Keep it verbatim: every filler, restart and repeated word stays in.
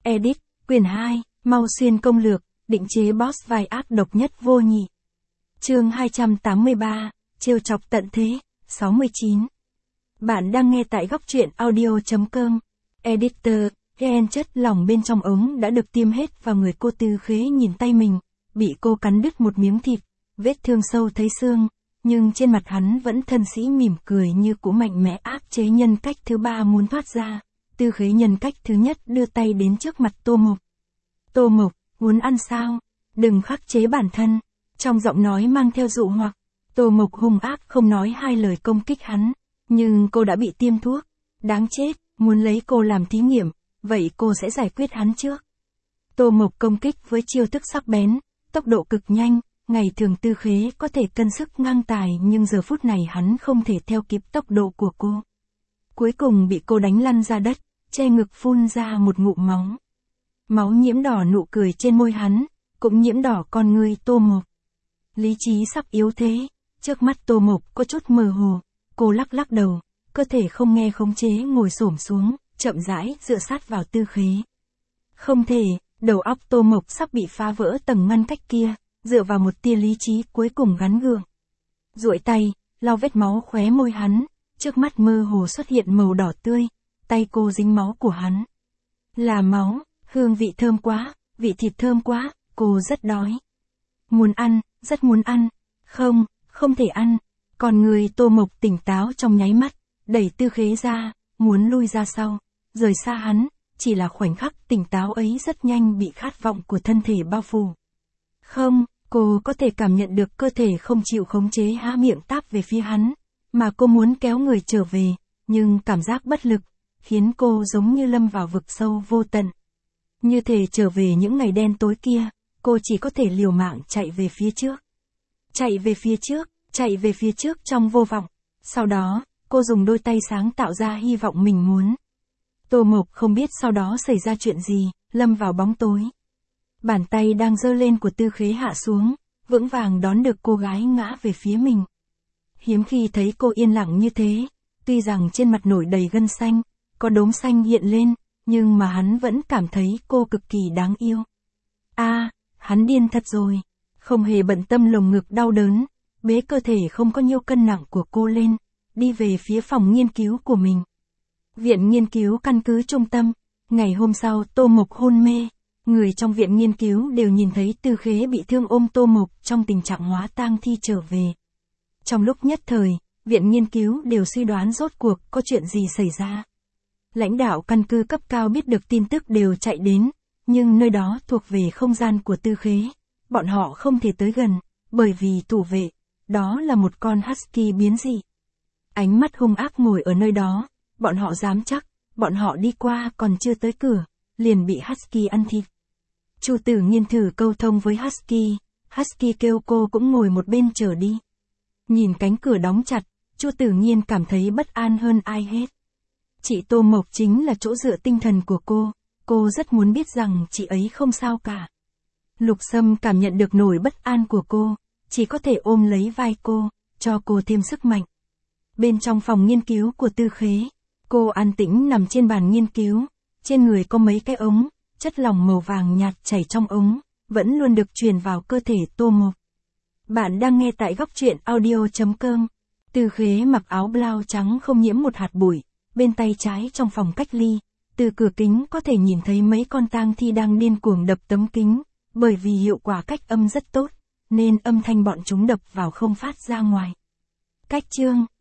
Edit, quyển hai, Mau Xuyên công lược, định chế boss vai ác độc nhất vô nhị. Chương hai trăm tám mươi ba, trêu chọc tận thế, sáu mươi chín. Bạn đang nghe tại góc truyện audio chấm com. Editor, Gen chất lỏng bên trong ống đã được tiêm hết vào người cô Tư Khế nhìn tay mình, bị cô cắn đứt một miếng thịt, vết thương sâu thấy xương, nhưng trên mặt hắn vẫn thân sĩ mỉm cười như cú mạnh mẽ áp chế nhân cách thứ ba muốn thoát ra. Tư Khế nhân cách thứ nhất đưa tay đến trước mặt Tô Mộc. Tô Mộc, muốn ăn sao? Đừng khắc chế bản thân. Trong giọng nói mang theo dụ hoặc, Tô Mộc hung ác không nói hai lời công kích hắn, nhưng cô đã bị tiêm thuốc. Đáng chết, muốn lấy cô làm thí nghiệm, vậy cô sẽ giải quyết hắn trước. Tô Mộc công kích với chiêu thức sắc bén, tốc độ cực nhanh, ngày thường Tư Khế có thể cân sức ngang tài nhưng giờ phút này hắn không thể theo kịp tốc độ của cô. Cuối cùng bị cô đánh lăn ra đất, che ngực phun ra một ngụm máu. Máu nhiễm đỏ nụ cười trên môi hắn, cũng nhiễm đỏ con ngươi Tô Mộc. Lý trí sắp yếu thế, trước mắt Tô Mộc có chút mơ hồ, cô lắc lắc đầu, cơ thể không nghe khống chế ngồi xổm xuống, chậm rãi dựa sát vào Tư Khế. Không thể, đầu óc Tô Mộc sắp bị phá vỡ tầng ngăn cách kia, dựa vào một tia lý trí cuối cùng gắn gượng. Duỗi tay, lau vết máu khóe môi hắn, trước mắt mơ hồ xuất hiện màu đỏ tươi, tay cô dính máu của hắn. Là máu, hương vị thơm quá, vị thịt thơm quá, cô rất đói. Muốn ăn, rất muốn ăn. Không, không thể ăn. Còn người Tô Mộc tỉnh táo trong nháy mắt, đẩy Tư Khế ra, muốn lui ra sau, rời xa hắn, chỉ là khoảnh khắc tỉnh táo ấy rất nhanh bị khát vọng của thân thể bao phủ. Không, cô có thể cảm nhận được cơ thể không chịu khống chế há miệng táp về phía hắn, mà cô muốn kéo người trở về, nhưng cảm giác bất lực, khiến cô giống như lâm vào vực sâu vô tận. Như thể trở về những ngày đen tối kia, cô chỉ có thể liều mạng chạy về phía trước. Chạy về phía trước, chạy về phía trước trong vô vọng. Sau đó, cô dùng đôi tay sáng tạo ra hy vọng mình muốn. Tô Mộc không biết sau đó xảy ra chuyện gì, lâm vào bóng tối. Bàn tay đang giơ lên của Tư Khế hạ xuống, vững vàng đón được cô gái ngã về phía mình. Hiếm khi thấy cô yên lặng như thế, tuy rằng trên mặt nổi đầy gân xanh, có đốm xanh hiện lên, nhưng mà hắn vẫn cảm thấy cô cực kỳ đáng yêu. A, à, hắn điên thật rồi, không hề bận tâm lồng ngực đau đớn, bế cơ thể không có nhiêu cân nặng của cô lên, đi về phía phòng nghiên cứu của mình. Viện nghiên cứu căn cứ trung tâm, ngày hôm sau Tô Mộc hôn mê, người trong viện nghiên cứu đều nhìn thấy Tư Khế bị thương ôm Tô Mộc trong tình trạng hóa tang thi trở về. Trong lúc nhất thời, viện nghiên cứu đều suy đoán rốt cuộc có chuyện gì xảy ra. Lãnh đạo căn cứ cấp cao biết được tin tức đều chạy đến, nhưng nơi đó thuộc về không gian của Tư Khế. Bọn họ không thể tới gần, bởi vì thủ vệ, đó là một con husky biến dị. Ánh mắt hung ác ngồi ở nơi đó, bọn họ dám chắc, bọn họ đi qua còn chưa tới cửa, liền bị husky ăn thịt. Chu Tử Nghiên thử câu thông với husky, husky kêu cô cũng ngồi một bên chờ đi. Nhìn cánh cửa đóng chặt, Chu Tử Nghiên cảm thấy bất an hơn ai hết. Chị Tô Mộc chính là chỗ dựa tinh thần của cô, cô rất muốn biết rằng chị ấy không sao cả. Lục Sâm cảm nhận được nỗi bất an của cô, chỉ có thể ôm lấy vai cô, cho cô thêm sức mạnh. Bên trong phòng nghiên cứu của Tư Khế, cô an tĩnh nằm trên bàn nghiên cứu, trên người có mấy cái ống, chất lỏng màu vàng nhạt chảy trong ống, vẫn luôn được truyền vào cơ thể Tô Mộc. Bạn đang nghe tại góc truyện audio chấm com. Tư Khế mặc áo blau trắng không nhiễm một hạt bụi, bên tay trái trong phòng cách ly, từ cửa kính có thể nhìn thấy mấy con tang thi đang điên cuồng đập tấm kính, bởi vì hiệu quả cách âm rất tốt, nên âm thanh bọn chúng đập vào không phát ra ngoài. Cách chương